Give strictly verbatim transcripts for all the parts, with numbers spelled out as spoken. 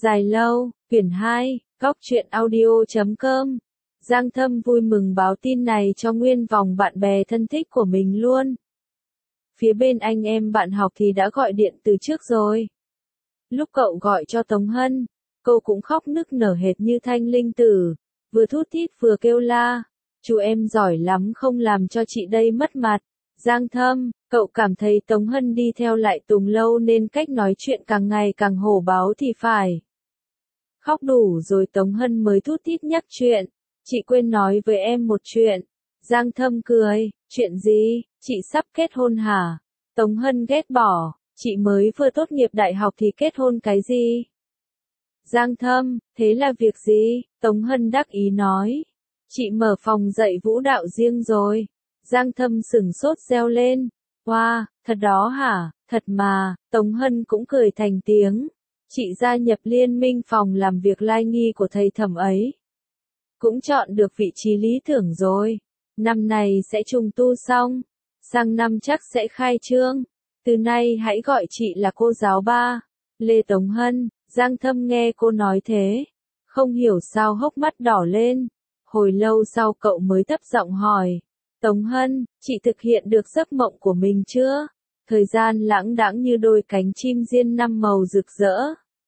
Dài lâu, quyển hai, góc truyện audio chấm com. Giang Thâm vui mừng báo tin này cho nguyên vòng bạn bè thân thích của mình luôn. Phía bên anh em bạn học thì đã gọi điện từ trước rồi. Lúc cậu gọi cho Tống Hân, cô cũng khóc nức nở hệt như thanh linh tử, vừa thút thít vừa kêu la. Chú em giỏi lắm không làm cho chị đây mất mặt. Giang Thâm, cậu cảm thấy Tống Hân đi theo lại Tùng lâu nên cách nói chuyện càng ngày càng hổ báo thì phải. Khóc đủ rồi Tống Hân mới thút thít nhắc chuyện. Chị quên nói với em một chuyện. Giang Thâm cười, chuyện gì, chị sắp kết hôn hả? Tống Hân ghét bỏ, chị mới vừa tốt nghiệp đại học thì kết hôn cái gì? Giang Thâm, thế là việc gì? Tống Hân đắc ý nói. Chị mở phòng dạy vũ đạo riêng rồi. Giang Thâm sửng sốt reo lên. Wow, thật đó hả? Thật mà, Tống Hân cũng cười thành tiếng. Chị gia nhập liên minh phòng làm việc lai nghi của thầy thẩm ấy. Cũng chọn được vị trí lý tưởng rồi. Năm này sẽ trùng tu xong. Sang năm chắc sẽ khai trương. Từ nay hãy gọi chị là cô giáo ba. Lê Tống Hân, Giang Thâm nghe cô nói thế. Không hiểu sao hốc mắt đỏ lên. Hồi lâu sau cậu mới thấp giọng hỏi. Tống Hân, chị thực hiện được giấc mộng của mình chưa? Thời gian lãng đãng như đôi cánh chim diên năm màu rực rỡ.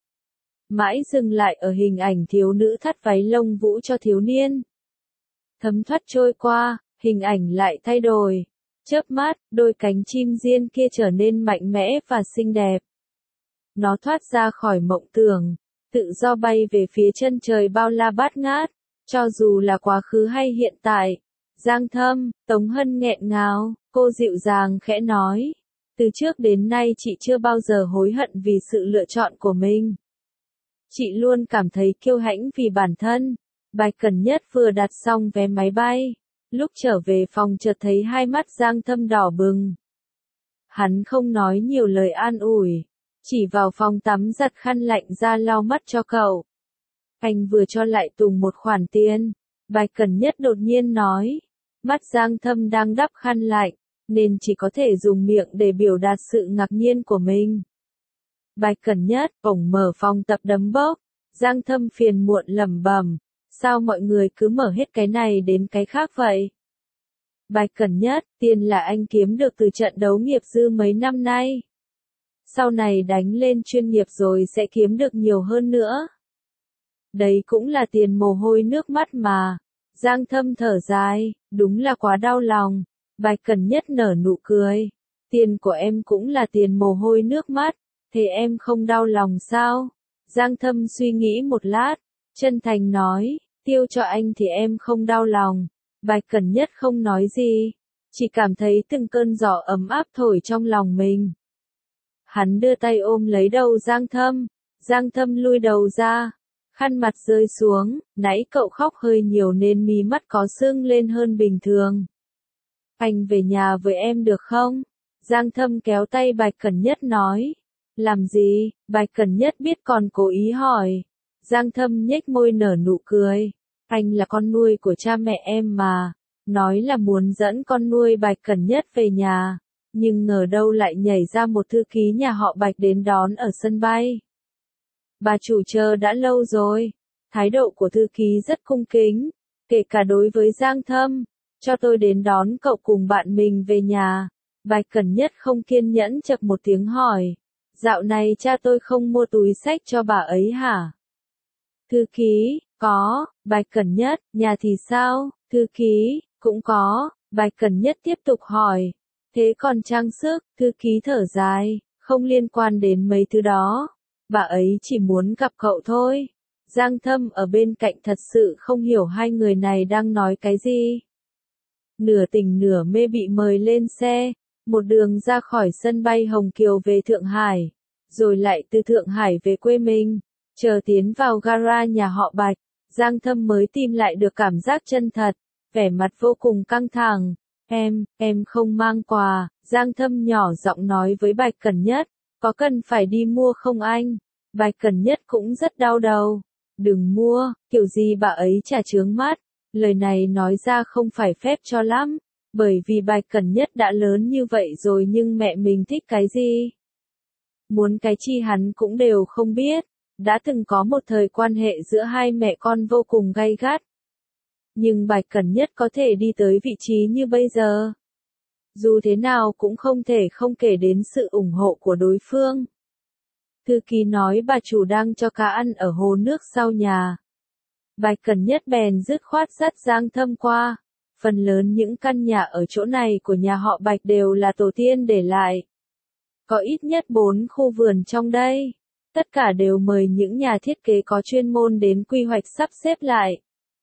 Mãi dừng lại ở hình ảnh thiếu nữ thắt váy lông vũ cho thiếu niên. Thấm thoát trôi qua, hình ảnh lại thay đổi. Chớp mắt, đôi cánh chim diên kia trở nên mạnh mẽ và xinh đẹp. Nó thoát ra khỏi mộng tưởng, tự do bay về phía chân trời bao la bát ngát, cho dù là quá khứ hay hiện tại. Giang Thâm, Tống Hân nghẹn ngào, cô dịu dàng khẽ nói. Từ trước đến nay chị chưa bao giờ hối hận vì sự lựa chọn của mình. Chị luôn cảm thấy kiêu hãnh vì bản thân. Bạch Cẩn Nhất vừa đặt xong vé máy bay. Lúc trở về phòng chợt thấy hai mắt Giang Thâm đỏ bừng. Hắn không nói nhiều lời an ủi. Chỉ vào phòng tắm giặt khăn lạnh ra lau mắt cho cậu. Anh vừa cho lại Tùng một khoản tiền. Bạch Cẩn Nhất đột nhiên nói. Mắt Giang Thâm đang đắp khăn lạnh, nên chỉ có thể dùng miệng để biểu đạt sự ngạc nhiên của mình. Bạch Cẩn Nhất, ổng mở phòng tập đấm bốc. Giang Thâm phiền muộn lẩm bẩm. Sao mọi người cứ mở hết cái này đến cái khác vậy? Bạch Cẩn Nhất, tiền là anh kiếm được từ trận đấu nghiệp dư mấy năm nay. Sau này đánh lên chuyên nghiệp rồi sẽ kiếm được nhiều hơn nữa. Đấy cũng là tiền mồ hôi nước mắt mà. Giang Thâm thở dài, đúng là quá đau lòng. Bạch Cẩn Nhất nở nụ cười. Tiền của em cũng là tiền mồ hôi nước mắt, thế em không đau lòng sao? Giang Thâm suy nghĩ một lát, chân thành nói, tiêu cho anh thì em không đau lòng. Bạch Cẩn Nhất không nói gì, chỉ cảm thấy từng cơn gió ấm áp thổi trong lòng mình. Hắn đưa tay ôm lấy đầu Giang Thâm, Giang Thâm lui đầu ra. Khăn mặt rơi xuống, nãy cậu khóc hơi nhiều nên mí mắt có sưng lên hơn bình thường. Anh về nhà với em được không? Giang Thâm kéo tay Bạch Cẩn Nhất nói. Làm gì? Bạch Cẩn Nhất biết còn cố ý hỏi. Giang Thâm nhếch môi nở nụ cười. Anh là con nuôi của cha mẹ em mà. Nói là muốn dẫn con nuôi Bạch Cẩn Nhất về nhà. Nhưng ngờ đâu lại nhảy ra một thư ký nhà họ Bạch đến đón ở sân bay. Bà chủ chờ đã lâu rồi. Thái độ của thư ký rất cung kính, kể cả đối với Giang Thâm. Cho tôi đến đón cậu cùng bạn mình về nhà. Bạch Cẩn Nhất không kiên nhẫn chậc một tiếng hỏi. Dạo này cha tôi không mua túi xách cho bà ấy hả? Thư ký, có. Bạch Cẩn Nhất, nhà thì sao? Thư ký, cũng có. Bạch Cẩn Nhất tiếp tục hỏi. Thế còn trang sức? Thư ký thở dài, không liên quan đến mấy thứ đó. Bà ấy chỉ muốn gặp cậu thôi. Giang Thâm ở bên cạnh thật sự không hiểu hai người này đang nói cái gì. Nửa tỉnh nửa mê bị mời lên xe, một đường ra khỏi sân bay Hồng Kiều về Thượng Hải, rồi lại từ Thượng Hải về quê mình. Chờ tiến vào gara nhà họ Bạch, Giang Thâm mới tìm lại được cảm giác chân thật, vẻ mặt vô cùng căng thẳng. Em, em không mang quà, Giang Thâm nhỏ giọng nói với Bạch Cẩn Nhất. Có cần phải đi mua không anh? Bạch Cẩn Nhất cũng rất đau đầu. Đừng mua, kiểu gì bà ấy chả chướng mắt. Lời này nói ra không phải phép cho lắm. Bởi vì Bạch Cẩn Nhất đã lớn như vậy rồi nhưng mẹ mình thích cái gì? Muốn cái chi hắn cũng đều không biết. Đã từng có một thời quan hệ giữa hai mẹ con vô cùng gay gắt. Nhưng Bạch Cẩn Nhất có thể đi tới vị trí như bây giờ. Dù thế nào cũng không thể không kể đến sự ủng hộ của đối phương. Thư ký nói bà chủ đang cho cá ăn ở hồ nước sau nhà. Bạch Cẩn Nhất bèn dứt khoát dắt Giang Thâm qua. Phần lớn những căn nhà ở chỗ này của nhà họ Bạch đều là tổ tiên để lại. Có ít nhất bốn khu vườn trong đây. Tất cả đều mời những nhà thiết kế có chuyên môn đến quy hoạch sắp xếp lại.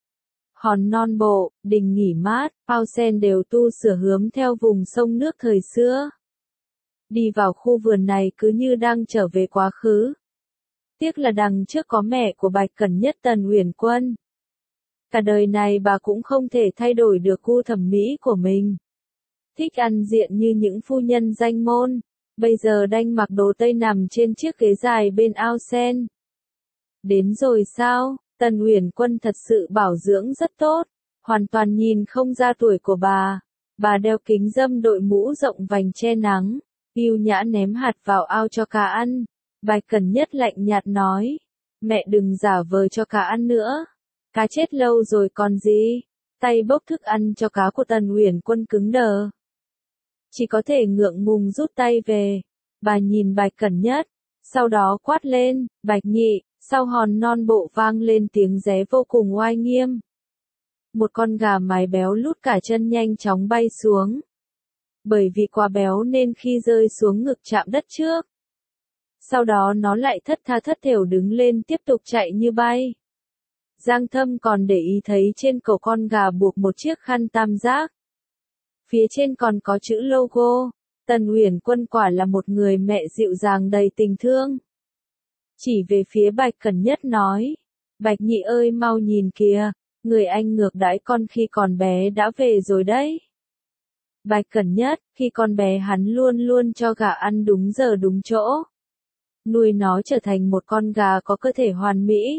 Hòn non bộ, đình nghỉ mát, ao sen đều tu sửa hướng theo vùng sông nước thời xưa. Đi vào khu vườn này cứ như đang trở về quá khứ. Tiếc là đằng trước có mẹ của Bạch Cẩn Nhất Tần Uyển Quân. Cả đời này bà cũng không thể thay đổi được gu thẩm mỹ của mình. Thích ăn diện như những phu nhân danh môn, bây giờ đanh mặc đồ tây nằm trên chiếc ghế dài bên ao sen. Đến rồi sao? Tần Uyển Quân thật sự bảo dưỡng rất tốt, hoàn toàn nhìn không ra tuổi của bà. Bà đeo kính râm đội mũ rộng vành che nắng, yêu nhã ném hạt vào ao cho cá ăn. Bạch Cẩn Nhất lạnh nhạt nói, mẹ đừng giả vờ cho cá ăn nữa. Cá chết lâu rồi còn gì? Tay bốc thức ăn cho cá của Tần Uyển Quân cứng đờ. Chỉ có thể ngượng ngùng rút tay về. Bà nhìn Bạch Cẩn Nhất, sau đó quát lên, Bạch Nhị. Sau hòn non bộ vang lên tiếng ré vô cùng oai nghiêm. Một con gà mái béo lút cả chân nhanh chóng bay xuống. Bởi vì quá béo nên khi rơi xuống ngực chạm đất trước. Sau đó nó lại thất tha thất thểu đứng lên tiếp tục chạy như bay. Giang Thâm còn để ý thấy trên cổ con gà buộc một chiếc khăn tam giác. Phía trên còn có chữ logo. Tần Uyển Quân quả là một người mẹ dịu dàng đầy tình thương. Chỉ về phía Bạch Cẩn Nhất nói, Bạch Nhị ơi mau nhìn kìa, người anh ngược đãi con khi còn bé đã về rồi đấy. Bạch Cẩn Nhất, khi còn bé hắn luôn luôn cho gà ăn đúng giờ đúng chỗ. Nuôi nó trở thành một con gà có cơ thể hoàn mỹ.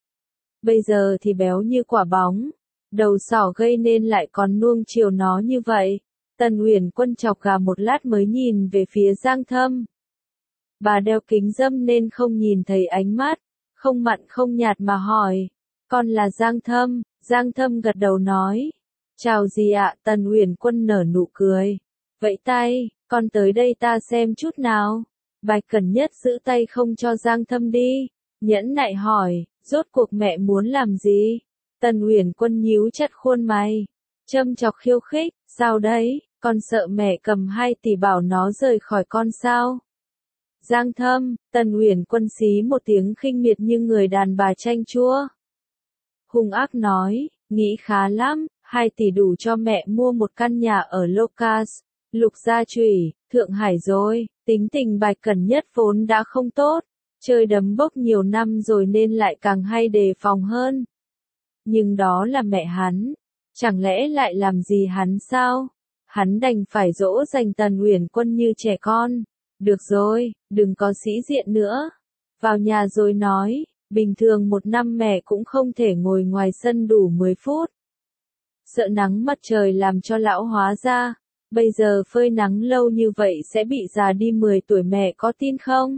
Bây giờ thì béo như quả bóng, đầu sỏ gây nên lại còn nuông chiều nó như vậy. Tần Uyển Quân chọc gà một lát mới nhìn về phía Giang Thâm. Bà đeo kính râm nên không nhìn thấy ánh mắt, không mặn không nhạt mà hỏi, con là Giang Thâm. Giang Thâm gật đầu nói, chào gì ạ? Tần Uyển Quân nở nụ cười, vẫy tay, con tới đây ta xem chút nào. Bạch Cẩn Nhất giữ tay không cho Giang Thâm đi, nhẫn nại hỏi, rốt cuộc mẹ muốn làm gì? Tần Uyển Quân nhíu chặt khuôn mày, châm chọc khiêu khích, sao đấy, con sợ mẹ cầm hai tỷ bảo nó rời khỏi con sao? Giang Thâm, Tần Uyển Quân xí một tiếng khinh miệt như người đàn bà chanh chua. Hung ác nói, nghĩ khá lắm, hai tỷ đủ cho mẹ mua một căn nhà ở Locas, Lục Gia Chủy, Thượng Hải rồi. Tính tình Bạch Cẩn Nhất vốn đã không tốt, chơi đấm bốc nhiều năm rồi nên lại càng hay đề phòng hơn. Nhưng đó là mẹ hắn, chẳng lẽ lại làm gì hắn sao? Hắn đành phải dỗ dành Tần Uyển Quân như trẻ con. Được rồi, đừng có sĩ diện nữa. Vào nhà rồi nói, bình thường một năm mẹ cũng không thể ngồi ngoài sân đủ mười phút. Sợ nắng mặt trời làm cho lão hóa da, bây giờ phơi nắng lâu như vậy sẽ bị già đi mười tuổi mẹ có tin không?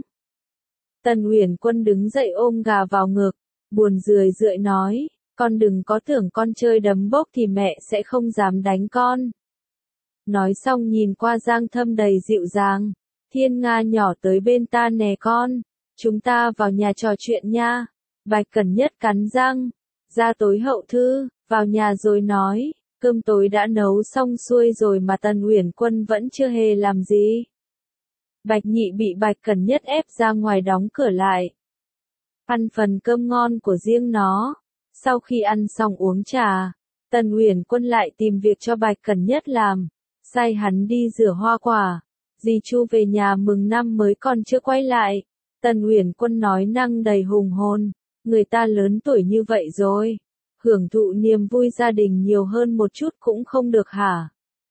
Tần Uyển Quân đứng dậy ôm gà vào ngực, buồn rười rượi nói, con đừng có tưởng con chơi đấm bốc thì mẹ sẽ không dám đánh con. Nói xong nhìn qua Giang Thâm đầy dịu dàng. Thiên Nga nhỏ tới bên ta nè con, chúng ta vào nhà trò chuyện nha. Bạch Cẩn Nhất cắn răng, ra tối hậu thư, vào nhà rồi nói, cơm tối đã nấu xong xuôi rồi mà Tần Uyển Quân vẫn chưa hề làm gì. Bạch Nhị bị Bạch Cẩn Nhất ép ra ngoài đóng cửa lại. Ăn phần cơm ngon của riêng nó. Sau khi ăn xong uống trà, Tần Uyển Quân lại tìm việc cho Bạch Cẩn Nhất làm, sai hắn đi rửa hoa quả. Dì Chu về nhà mừng năm mới còn chưa quay lại. Tần Uyển Quân nói năng đầy hùng hồn, người ta lớn tuổi như vậy rồi, hưởng thụ niềm vui gia đình nhiều hơn một chút cũng không được hả?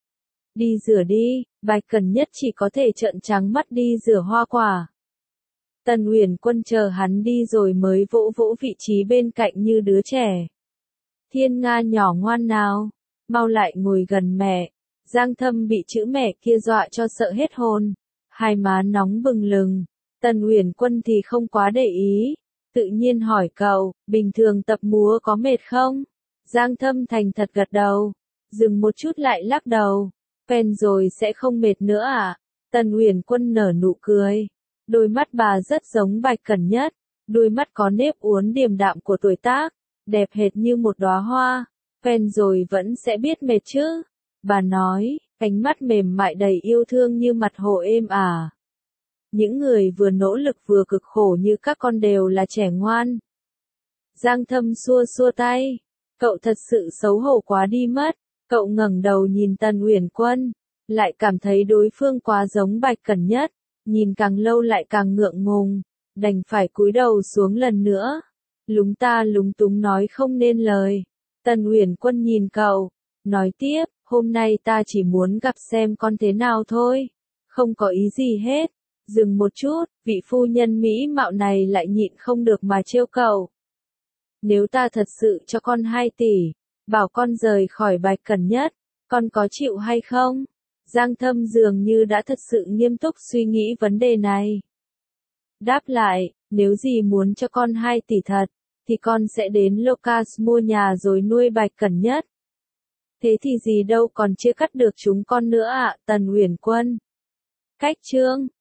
Đi rửa đi. Bạch Cẩn Nhất chỉ có thể trợn trắng mắt đi rửa hoa quả. Tần Uyển Quân chờ hắn đi rồi mới vỗ vỗ vị trí bên cạnh như đứa trẻ. Thiên Nga nhỏ ngoan nào, mau lại ngồi gần mẹ. Giang Thâm bị chữ mẹ kia dọa cho sợ hết hồn, hai má nóng bừng lừng. Tần Uyển Quân thì không quá để ý, tự nhiên hỏi cậu, bình thường tập múa có mệt không? Giang Thâm thành thật gật đầu, dừng một chút lại lắc đầu, quen rồi sẽ không mệt nữa à? Tần Uyển Quân nở nụ cười, đôi mắt bà rất giống Bạch Cẩn Nhất, đôi mắt có nếp uốn điềm đạm của tuổi tác, đẹp hệt như một đóa hoa, quen rồi vẫn sẽ biết mệt chứ. Bà nói, ánh mắt mềm mại đầy yêu thương như mặt hồ êm ả. Những người vừa nỗ lực vừa cực khổ như các con đều là trẻ ngoan. Giang Thâm xua xua tay, cậu thật sự xấu hổ quá đi mất. Cậu ngẩng đầu nhìn Tần Uyển Quân, lại cảm thấy đối phương quá giống Bạch Cẩn Nhất, nhìn càng lâu lại càng ngượng ngùng, đành phải cúi đầu xuống lần nữa. Lúng ta lúng túng nói không nên lời. Tần Uyển Quân nhìn cậu, nói tiếp, hôm nay ta chỉ muốn gặp xem con thế nào thôi, không có ý gì hết. Dừng một chút, vị phu nhân mỹ mạo này lại nhịn không được mà trêu cậu. Nếu ta thật sự cho con hai tỷ, bảo con rời khỏi Bạch Cẩn Nhất, con có chịu hay không? Giang Thâm dường như đã thật sự nghiêm túc suy nghĩ vấn đề này. Đáp lại, nếu gì muốn cho con hai tỷ thật, thì con sẽ đến Locas mua nhà rồi nuôi Bạch Cẩn Nhất. Thế thì gì đâu còn chưa cắt được chúng con nữa ạ, à, Tần Uyển Quân. Cách chương